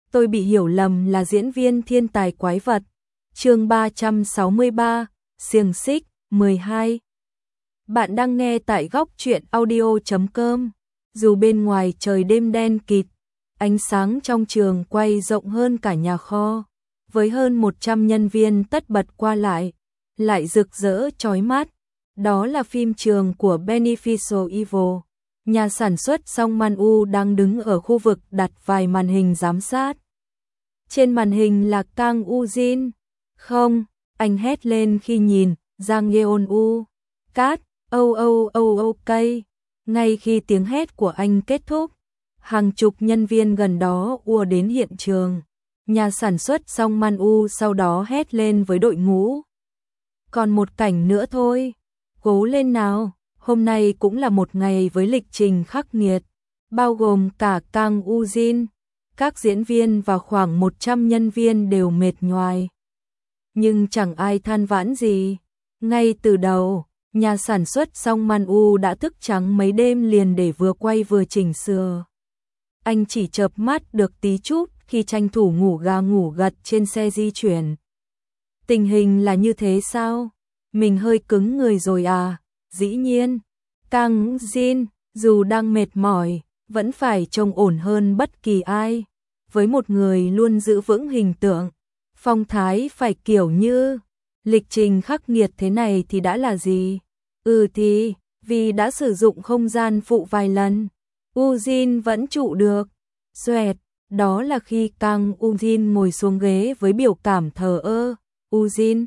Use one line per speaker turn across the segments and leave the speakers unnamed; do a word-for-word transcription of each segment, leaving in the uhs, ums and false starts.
tôi bị hiểu lầm là diễn viên thiên tài quái vật. Chương ba trăm sáu mươi ba, xiềng xích, mười hai. Bạn đang nghe tại góc truyện audio chấm com. Dù bên ngoài trời đêm đen kịt, ánh sáng trong trường quay rộng hơn cả nhà kho, với hơn một trăm nhân viên tất bật qua lại, lại rực rỡ chói mắt. Đó là phim trường của Beneficial Evil. Nhà sản xuất Song Man-woo đang đứng ở khu vực đặt vài màn hình giám sát. Trên màn hình là Kang Woo-jin. Không, anh hét lên khi nhìn Jang Yeon-woo. Cát, oh oh oh ok. Ngay khi tiếng hét của anh kết thúc, hàng chục nhân viên gần đó ùa đến hiện trường. Nhà sản xuất Song Man-woo sau đó hét lên với đội ngũ. Còn một cảnh nữa thôi, cố lên nào. Hôm nay cũng là một ngày với lịch trình khắc nghiệt, bao gồm cả Kang Woo-jin. Các diễn viên và khoảng một trăm nhân viên đều mệt nhoài. Nhưng chẳng ai than vãn gì. Ngay từ đầu, nhà sản xuất Song Man-woo đã thức trắng mấy đêm liền để vừa quay vừa chỉnh sửa. Anh chỉ chợp mắt được tí chút khi tranh thủ ngủ gà ngủ gật trên xe di chuyển. Tình hình là như thế sao? Mình hơi cứng người rồi à? Dĩ nhiên, Kang Jin, dù đang mệt mỏi, vẫn phải trông ổn hơn bất kỳ ai. Với một người luôn giữ vững hình tượng, phong thái phải kiểu như, lịch trình khắc nghiệt thế này thì đã là gì? Ừ thì, vì đã sử dụng không gian phụ vài lần, Woo-jin vẫn trụ được. Xoẹt, đó là khi Kang Woo-jin ngồi xuống ghế với biểu cảm thờ ơ. Woo-jin.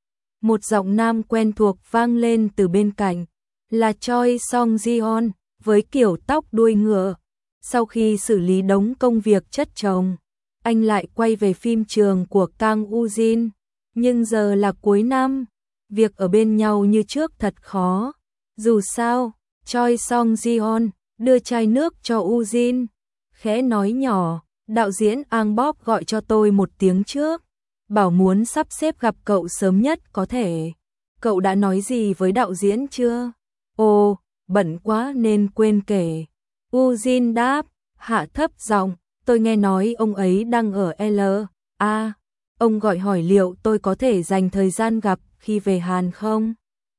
Một giọng nam quen thuộc vang lên từ bên cạnh, là Choi Song-jeon, với kiểu tóc đuôi ngựa. Sau khi xử lý đống công việc chất chồng, anh lại quay về phim trường của Kang Woo-jin. Nhưng giờ là cuối năm, việc ở bên nhau như trước thật khó. Dù sao, Choi Song-jeon đưa chai nước cho Woo-jin, khẽ nói nhỏ, đạo diễn Ang Bok gọi cho tôi một tiếng trước, bảo muốn sắp xếp gặp cậu sớm nhất có thể. Cậu đã nói gì với đạo diễn chưa? Ồ, bận quá nên quên kể. Woo-jin đáp, hạ thấp giọng, tôi nghe nói ông ấy đang ở L A. Ông gọi hỏi liệu tôi có thể dành thời gian gặp khi về Hàn không?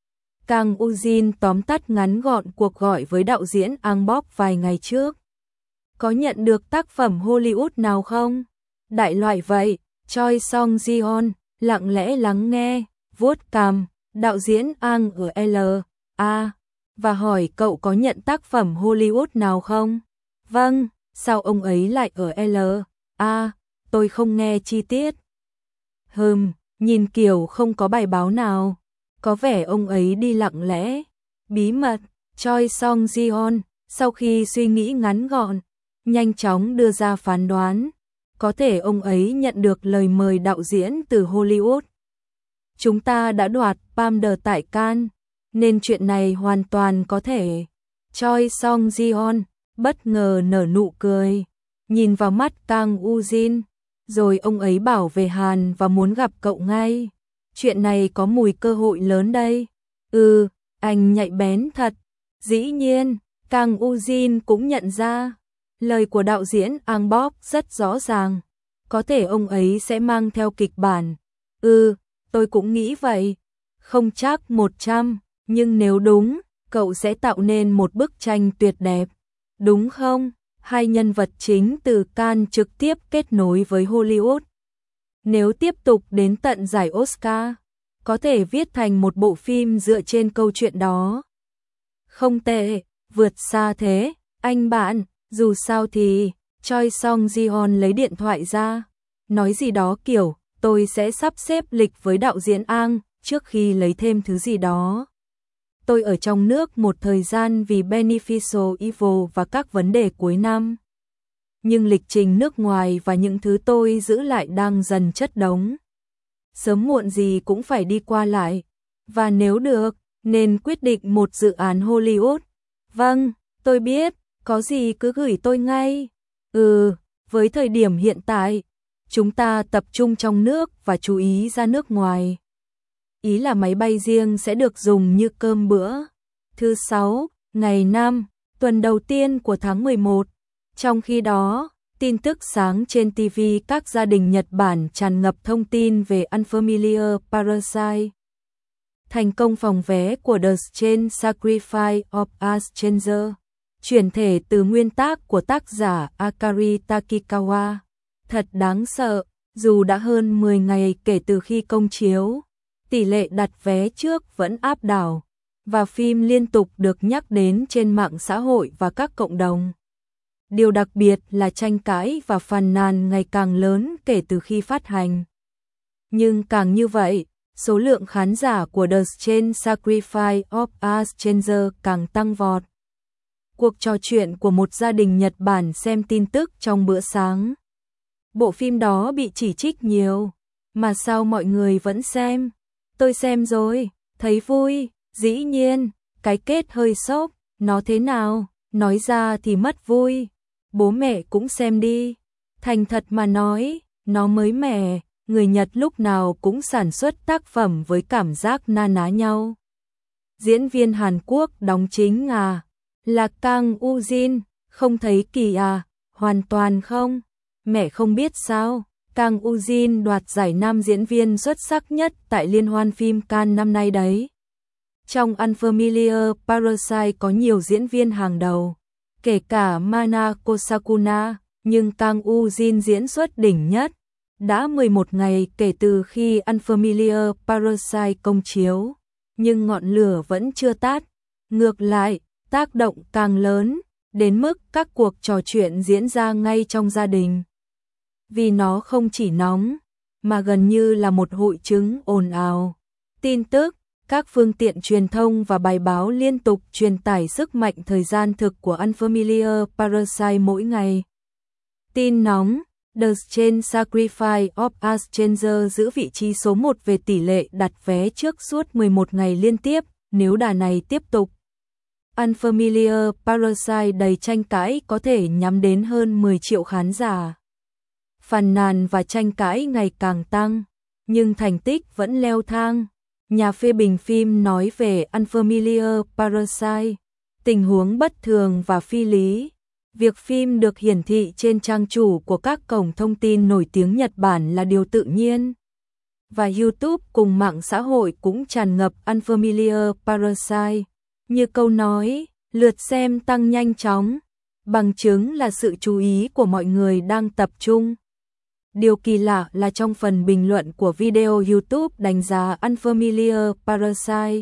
Kang Woo-jin tóm tắt ngắn gọn cuộc gọi với đạo diễn Ang Bok vài ngày trước. Có nhận được tác phẩm Hollywood nào không? Đại loại vậy. Choi Song-jeon lặng lẽ lắng nghe, vuốt cằm, đạo diễn Ang ở L A và hỏi cậu có nhận tác phẩm Hollywood nào không? Vâng, sao ông ấy lại ở L A? Tôi không nghe chi tiết. Hừm, nhìn kiểu không có bài báo nào. Có vẻ ông ấy đi lặng lẽ, bí mật. Choi Song-jeon sau khi suy nghĩ ngắn gọn, nhanh chóng đưa ra phán đoán. Có thể ông ấy nhận được lời mời đạo diễn từ Hollywood. Chúng ta đã đoạt Palme d'Or tại Cannes, nên chuyện này hoàn toàn có thể. Choi Song-jeon bất ngờ nở nụ cười, nhìn vào mắt Kang Woo-jin, rồi ông ấy bảo về Hàn và muốn gặp cậu ngay. Chuyện này có mùi cơ hội lớn đây. Ừ, anh nhạy bén thật. Dĩ nhiên, Kang Woo-jin cũng nhận ra. Lời của đạo diễn Ang Bok rất rõ ràng, có thể ông ấy sẽ mang theo kịch bản. Ừ, tôi cũng nghĩ vậy. Không chắc một trăm, nhưng nếu đúng, cậu sẽ tạo nên một bức tranh tuyệt đẹp. Đúng không? Hai nhân vật chính từ Cannes trực tiếp kết nối với Hollywood. Nếu tiếp tục đến tận giải Oscar, có thể viết thành một bộ phim dựa trên câu chuyện đó. Không tệ, vượt xa thế, anh bạn. Dù sao thì, Choi Song-jeon lấy điện thoại ra, nói gì đó kiểu, tôi sẽ sắp xếp lịch với đạo diễn Ang, trước khi lấy thêm thứ gì đó. Tôi ở trong nước một thời gian vì Beneficial Evil và các vấn đề cuối năm. Nhưng lịch trình nước ngoài và những thứ tôi giữ lại đang dần chất đống. Sớm muộn gì cũng phải đi qua lại, và nếu được, nên quyết định một dự án Hollywood. Vâng, tôi biết. Có gì cứ gửi tôi ngay. Ừ, với thời điểm hiện tại, chúng ta tập trung trong nước và chú ý ra nước ngoài. Ý là máy bay riêng sẽ được dùng như cơm bữa. Thứ sáu, ngày năm, tuần đầu tiên của tháng mười một. Trong khi đó, Tin tức sáng trên ti vi, các gia đình Nhật Bản tràn ngập thông tin về Unfamiliar Parasite. Thành công phòng vé của The Chain Sacrifice of a Stranger, chuyển thể từ nguyên tác của tác giả Akari Takikawa. Thật đáng sợ, dù đã hơn mười ngày kể từ khi công chiếu, tỷ lệ đặt vé trước vẫn áp đảo, và phim liên tục được nhắc đến trên mạng xã hội và các cộng đồng. Điều đặc biệt là tranh cãi và phàn nàn ngày càng lớn kể từ khi phát hành. Nhưng càng như vậy, số lượng khán giả của The Chain Sacrifice of a Stranger càng tăng vọt. Cuộc trò chuyện của một gia đình Nhật Bản xem tin tức trong bữa sáng. Bộ phim đó bị chỉ trích nhiều, mà sao mọi người vẫn xem? Tôi xem rồi, thấy vui, dĩ nhiên, cái kết hơi sốc, nó thế nào, nói ra thì mất vui. Bố mẹ cũng xem đi. Thành thật mà nói, nó mới mẻ, người Nhật lúc nào cũng sản xuất tác phẩm với cảm giác na ná nhau. Diễn viên Hàn Quốc đóng chính à? Là Kang Woo-jin, không thấy kỳ à? Hoàn toàn không. Mẹ không biết sao? Kang Woo-jin đoạt giải nam diễn viên xuất sắc nhất tại Liên hoan phim Cannes năm nay đấy. Trong Unfamiliar Parasite có nhiều diễn viên hàng đầu, kể cả Mana Kosakuna, nhưng Kang Woo-jin diễn xuất đỉnh nhất. Đã mười một ngày kể từ khi Unfamiliar Parasite công chiếu, nhưng ngọn lửa vẫn chưa tắt. Ngược lại, tác động càng lớn, đến mức các cuộc trò chuyện diễn ra ngay trong gia đình. Vì nó không chỉ nóng, mà gần như là một hội chứng ồn ào. Tin tức, các phương tiện truyền thông và bài báo liên tục truyền tải sức mạnh thời gian thực của Unfamiliar Parasite mỗi ngày. Tin nóng, The Chain Sacrifice of a Stranger giữ vị trí số một về tỷ lệ đặt vé trước suốt mười một ngày liên tiếp, nếu đà này tiếp tục. Unfamiliar Parasite đầy tranh cãi có thể nhắm đến hơn mười triệu khán giả. Phàn nàn và tranh cãi ngày càng tăng, nhưng thành tích vẫn leo thang. Nhà phê bình phim nói về Unfamiliar Parasite, tình huống bất thường và phi lý. Việc phim được hiển thị trên trang chủ của các cổng thông tin nổi tiếng Nhật Bản là điều tự nhiên. Và YouTube cùng mạng xã hội cũng tràn ngập Unfamiliar Parasite. Như câu nói, lượt xem tăng nhanh chóng, bằng chứng là sự chú ý của mọi người đang tập trung. Điều kỳ lạ là trong phần bình luận của video YouTube đánh giá Unfamiliar Parasite,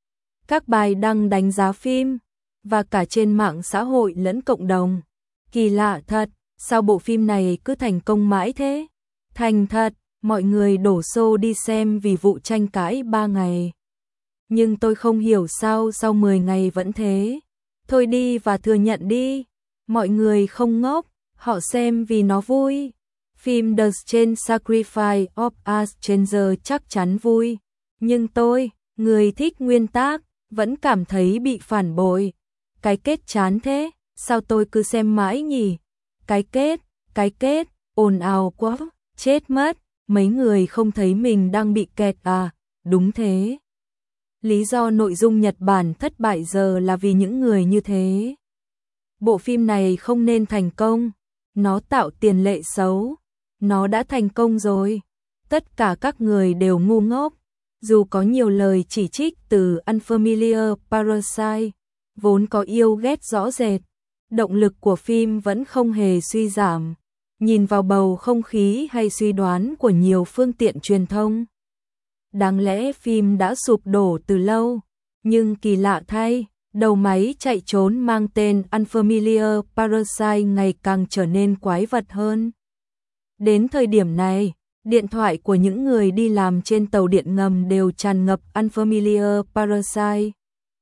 các bài đăng đánh giá phim, và cả trên mạng xã hội lẫn cộng đồng. Kỳ lạ thật, sao bộ phim này cứ thành công mãi thế? Thành thật, mọi người đổ xô đi xem vì vụ tranh cãi ba ngày. Nhưng tôi không hiểu sao sau mười ngày vẫn thế. Thôi đi và thừa nhận đi. Mọi người không ngốc, họ xem vì nó vui. Phim The Chain Sacrifice of a Stranger chắc chắn vui. Nhưng tôi, người thích nguyên tác, vẫn cảm thấy bị phản bội. Cái kết chán thế, sao tôi cứ xem mãi nhỉ? Cái kết, cái kết, ồn ào quá, chết mất, mấy người không thấy mình đang bị kẹt à? Đúng thế. Lý do nội dung Nhật Bản thất bại giờ là vì những người như thế. Bộ phim này không nên thành công, nó tạo tiền lệ xấu, nó đã thành công rồi. Tất cả các người đều ngu ngốc, dù có nhiều lời chỉ trích từ Unfamiliar Parasite, vốn có yêu ghét rõ rệt, động lực của phim vẫn không hề suy giảm. Nhìn vào bầu không khí hay suy đoán của nhiều phương tiện truyền thông, đáng lẽ phim đã sụp đổ từ lâu, nhưng kỳ lạ thay, đầu máy chạy trốn mang tên Unfamiliar Parasite ngày càng trở nên quái vật hơn. Đến thời điểm này, điện thoại của những người đi làm trên tàu điện ngầm đều tràn ngập Unfamiliar Parasite.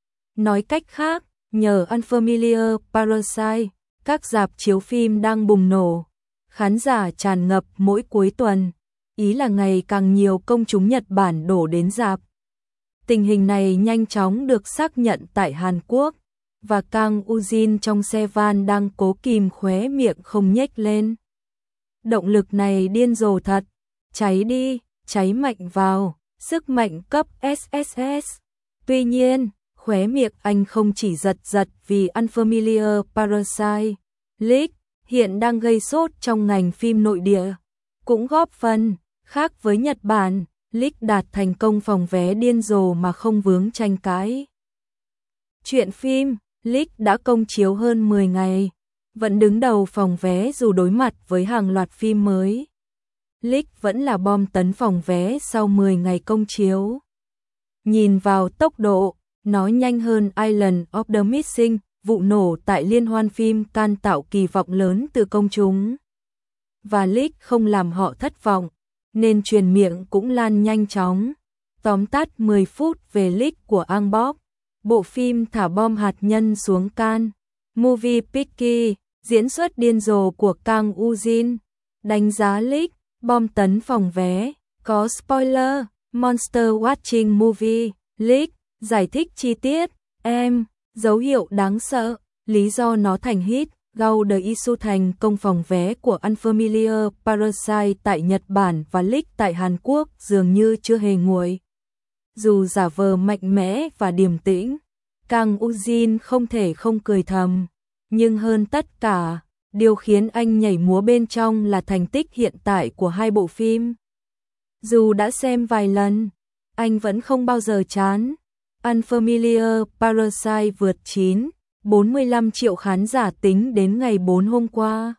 Nói cách khác, nhờ Unfamiliar Parasite, các rạp chiếu phim đang bùng nổ, khán giả tràn ngập mỗi cuối tuần. Ý là ngày càng nhiều công chúng Nhật Bản đổ đến rạp. Tình hình này nhanh chóng được xác nhận tại Hàn Quốc, và Kang Woo-jin trong xe van đang cố kìm khóe miệng không nhếch lên. Động lực này điên rồ thật, cháy đi, cháy mạnh vào, sức mạnh cấp ét ét ét. Tuy nhiên, khóe miệng anh không chỉ giật giật vì Unfamiliar Parasite leak hiện đang gây sốt trong ngành phim nội địa, cũng góp phần, khác với Nhật Bản, League đạt thành công phòng vé điên rồ mà không vướng tranh cãi. Chuyện phim, League đã công chiếu hơn mười ngày, vẫn đứng đầu phòng vé dù đối mặt với hàng loạt phim mới. League vẫn là bom tấn phòng vé sau mười ngày công chiếu. Nhìn vào tốc độ, nó nhanh hơn Island of the Missing, vụ nổ tại liên hoan phim Cannes tạo kỳ vọng lớn từ công chúng. Và League không làm họ thất vọng, nên truyền miệng cũng lan nhanh chóng. Tóm tắt mười phút về League của Ang Bok, bộ phim thả bom hạt nhân xuống Cannes. Movie Picky, diễn xuất điên rồ của Kang Woo-jin. Đánh giá League, bom tấn phòng vé, có spoiler, Monster Watching Movie, League, giải thích chi tiết, em, dấu hiệu đáng sợ, lý do nó thành hit, Gao The Issue thành công phòng vé của Unfamiliar Parasite tại Nhật Bản và League tại Hàn Quốc dường như chưa hề nguội. Dù giả vờ mạnh mẽ và điềm tĩnh, Kang Woo-jin không thể không cười thầm, nhưng hơn tất cả, điều khiến anh nhảy múa bên trong là thành tích hiện tại của hai bộ phim. Dù đã xem vài lần, anh vẫn không bao giờ chán. Unfamiliar Parasite vượt chín phẩy bốn mươi lăm triệu khán giả tính đến ngày bốn hôm qua.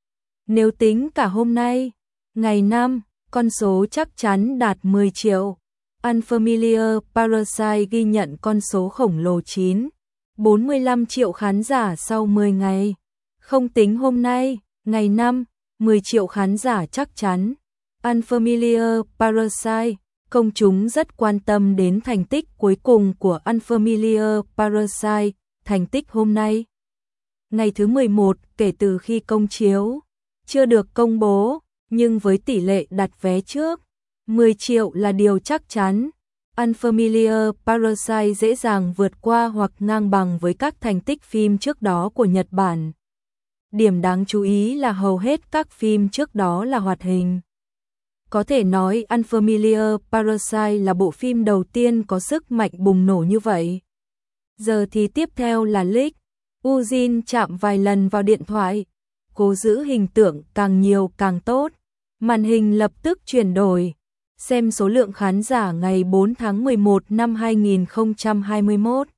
Nếu tính cả hôm nay, ngày năm, con số chắc chắn đạt mười triệu. Unfamiliar Parasite ghi nhận con số khổng lồ chín phẩy bốn mươi lăm triệu khán giả sau mười ngày. Không tính hôm nay, ngày năm, mười triệu khán giả chắc chắn. Unfamiliar Parasite, công chúng rất quan tâm đến thành tích cuối cùng của Unfamiliar Parasite, thành tích hôm nay. Ngày thứ mười một kể từ khi công chiếu, chưa được công bố, nhưng với tỷ lệ đặt vé trước, mười triệu là điều chắc chắn. Unfamiliar Parasite dễ dàng vượt qua hoặc ngang bằng với các thành tích phim trước đó của Nhật Bản. Điểm đáng chú ý là hầu hết các phim trước đó là hoạt hình. Có thể nói Unfamiliar Parasite là bộ phim đầu tiên có sức mạnh bùng nổ như vậy. Giờ thì tiếp theo là League. Woo-jin chạm vài lần vào điện thoại, cố giữ hình tượng càng nhiều càng tốt. Màn hình lập tức chuyển đổi. Xem số lượng khán giả ngày bốn tháng mười một năm hai nghìn không trăm hai mươi mốt.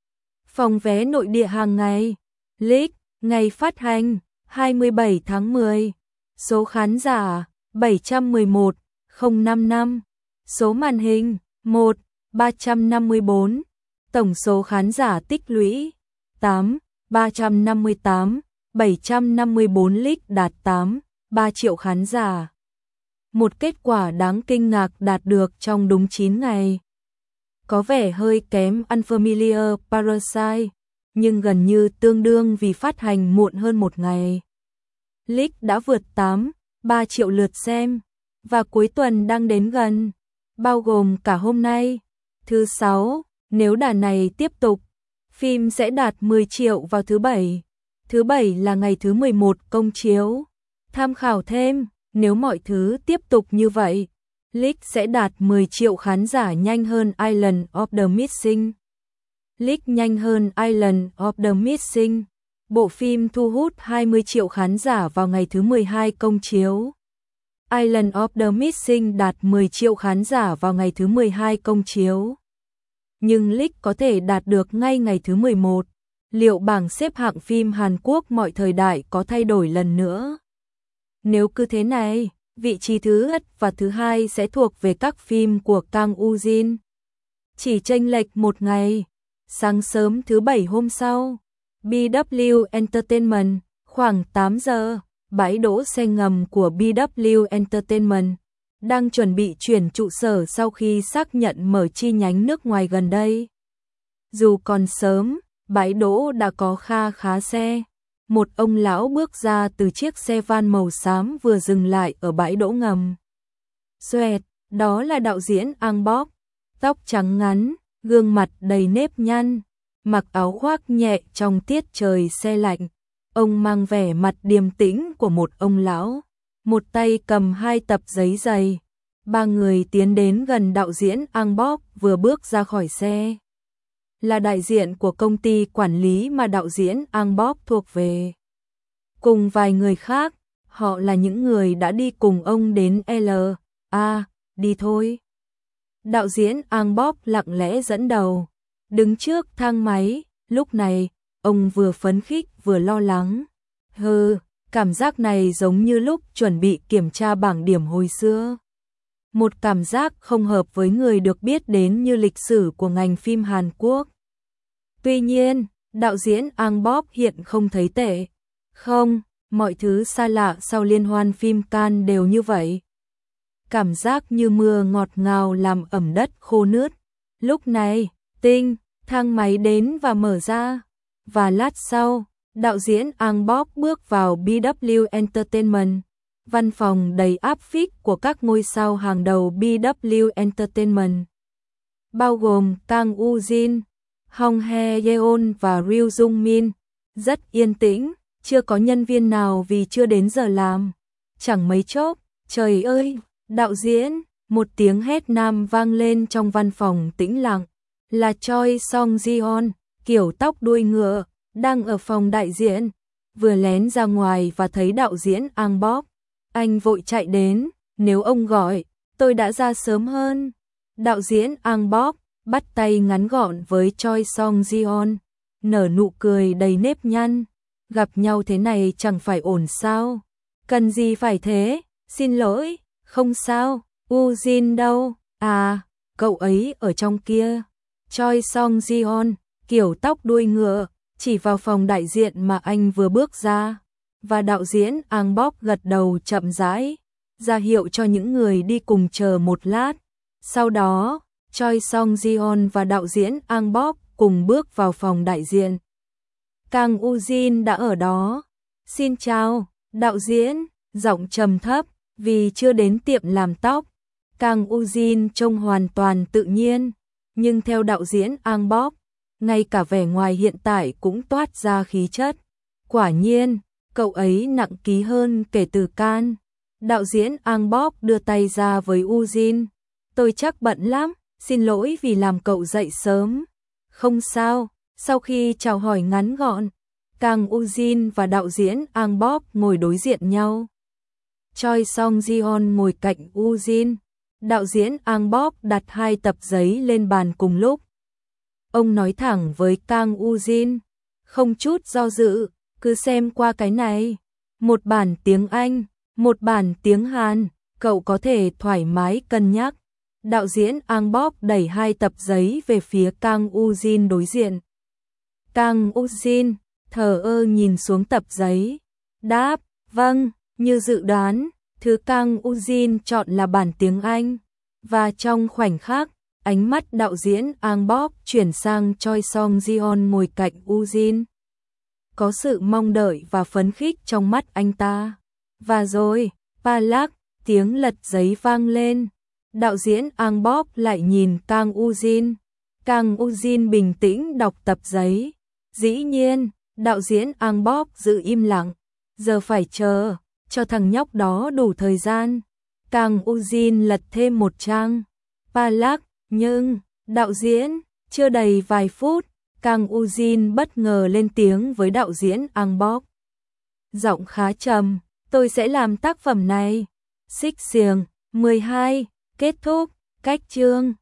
Phòng vé nội địa hàng ngày. League, ngày phát hành, hai mươi bảy tháng mười. Số khán giả, bảy trăm mười một nghìn không trăm năm mươi lăm. Số màn hình, một, ba trăm năm mươi bốn. Tổng số khán giả tích lũy, tám, ba trăm năm mươi tám, bảy trăm năm mươi bốn. League đạt tám, ba triệu khán giả. Một kết quả đáng kinh ngạc đạt được trong đúng chín ngày. Có vẻ hơi kém Unfamiliar Parasite, nhưng gần như tương đương vì phát hành muộn hơn một ngày. League đã vượt tám, ba triệu lượt xem, và cuối tuần đang đến gần, bao gồm cả hôm nay, thứ sáu, nếu đà này tiếp tục, phim sẽ đạt mười triệu vào thứ bảy. Thứ bảy là ngày thứ mười một công chiếu. Tham khảo thêm, nếu mọi thứ tiếp tục như vậy, League sẽ đạt mười triệu khán giả nhanh hơn Island of the Missing. League nhanh hơn Island of the Missing. Bộ phim thu hút hai mươi triệu khán giả vào ngày thứ mười hai công chiếu. Island of the Missing đạt mười triệu khán giả vào ngày thứ mười hai công chiếu. Nhưng League có thể đạt được ngay ngày thứ mười một. Liệu bảng xếp hạng phim Hàn Quốc mọi thời đại có thay đổi lần nữa? Nếu cứ thế này, vị trí thứ nhất và thứ hai sẽ thuộc về các phim của Kang Woo-jin. Chỉ chênh lệch một ngày. Sáng sớm thứ bảy hôm sau, bê vê kép Entertainment, khoảng tám giờ, bãi đỗ xe ngầm của bê vê kép Entertainment đang chuẩn bị chuyển trụ sở sau khi xác nhận mở chi nhánh nước ngoài gần đây. Dù còn sớm, bãi đỗ đã có kha khá xe. Một ông lão bước ra từ chiếc xe van màu xám vừa dừng lại ở bãi đỗ ngầm. Xoẹt, đó là đạo diễn Ang Bok, tóc trắng ngắn, gương mặt đầy nếp nhăn, mặc áo khoác nhẹ trong tiết trời se lạnh. Ông mang vẻ mặt điềm tĩnh của một ông lão, một tay cầm hai tập giấy dày. Ba người tiến đến gần đạo diễn Ang Bok vừa bước ra khỏi xe. Là đại diện của công ty quản lý mà đạo diễn Ang Bok thuộc về. cùng vài người khác, họ là những người đã đi cùng ông đến L A, đi thôi. Đạo diễn Ang Bob lặng lẽ dẫn đầu, đứng trước thang máy, lúc này, ông vừa phấn khích vừa lo lắng. Hừ, cảm giác này giống như lúc chuẩn bị kiểm tra bảng điểm hồi xưa. Một cảm giác không hợp với người được biết đến như lịch sử của ngành phim Hàn Quốc. Tuy nhiên, đạo diễn Ang Bob hiện không thấy tệ. Không, mọi thứ xa lạ sau liên hoan phim Cannes đều như vậy. Cảm giác như mưa ngọt ngào làm ẩm đất khô nướt. Lúc này, tinh, thang máy đến và mở ra. Và lát sau, đạo diễn Ang Bob bước vào bê vê kép Entertainment, văn phòng đầy áp phích của các ngôi sao hàng đầu bê vê kép Entertainment, bao gồm Kang Woo Jin, Hong Hye Yeon và Ryu Jung Min. Rất yên tĩnh, chưa có nhân viên nào vì chưa đến giờ làm. Chẳng mấy chốc, trời ơi, đạo diễn, một tiếng hét nam vang lên trong văn phòng tĩnh lặng, là Choi Song Ji-on, kiểu tóc đuôi ngựa, đang ở phòng đại diện, vừa lén ra ngoài và thấy đạo diễn Ang Bob. Anh vội chạy đến, nếu ông gọi, tôi đã ra sớm hơn. Đạo diễn Ang Bob bắt tay ngắn gọn với Choi Song Ji-on, nở nụ cười đầy nếp nhăn. Gặp nhau thế này chẳng phải ổn sao? Cần gì phải thế? Xin lỗi, không sao. Woo Jin đâu? À, cậu ấy ở trong kia. Choi Song Ji-on, kiểu tóc đuôi ngựa, chỉ vào phòng đại diện mà anh vừa bước ra. Và đạo diễn Ang Bob gật đầu chậm rãi, ra hiệu cho những người đi cùng chờ một lát. Sau đó, Choi Song Ji-on và đạo diễn Ang Bob cùng bước vào phòng đại diện. Kang Woo Jin đã ở đó. Xin chào, đạo diễn, giọng trầm thấp, vì chưa đến tiệm làm tóc. Kang Woo Jin trông hoàn toàn tự nhiên, nhưng theo đạo diễn Ang Bob, ngay cả vẻ ngoài hiện tại cũng toát ra khí chất. Quả nhiên, cậu ấy nặng ký hơn kể từ Cannes. Đạo diễn Ang Bob đưa tay ra với Woo Jin. Tôi chắc bận lắm, xin lỗi vì làm cậu dậy sớm. Không sao, sau khi chào hỏi ngắn gọn, Kang Woo Jin và đạo diễn Ang Bob ngồi đối diện nhau. Choi Song Ji-on ngồi cạnh Woo Jin. Đạo diễn Ang Bob đặt hai tập giấy lên bàn cùng lúc. Ông nói thẳng với Kang Woo Jin, không chút do dự, cứ xem qua cái này. Một bản tiếng Anh, một bản tiếng Hàn, cậu có thể thoải mái cân nhắc. Đạo diễn Ang Bob đẩy hai tập giấy về phía Kang Woo Jin đối diện. Kang Woo Jin thờ ơ nhìn xuống tập giấy, đáp, vâng, như dự đoán, thứ Kang Woo Jin chọn là bản tiếng Anh. Và trong khoảnh khắc, ánh mắt đạo diễn Ang Bob chuyển sang Choi Song Ji-on ngồi cạnh Woo Jin. Có sự mong đợi và phấn khích trong mắt anh ta. Và rồi, pa lắc, tiếng lật giấy vang lên. Đạo diễn Ang Bob lại nhìn Kang Woo Jin. Kang Woo Jin bình tĩnh đọc tập giấy. Dĩ nhiên, đạo diễn Ang Bob giữ im lặng. Giờ phải chờ, cho thằng nhóc đó đủ thời gian. Kang Woo Jin lật thêm một trang. Pa lắc, nhưng, đạo diễn, chưa đầy vài phút, Kang Woo Jin bất ngờ lên tiếng với đạo diễn Ang Bob. Giọng khá trầm, tôi sẽ làm tác phẩm này. Xích xiềng, mười hai, kết thúc, cách chương.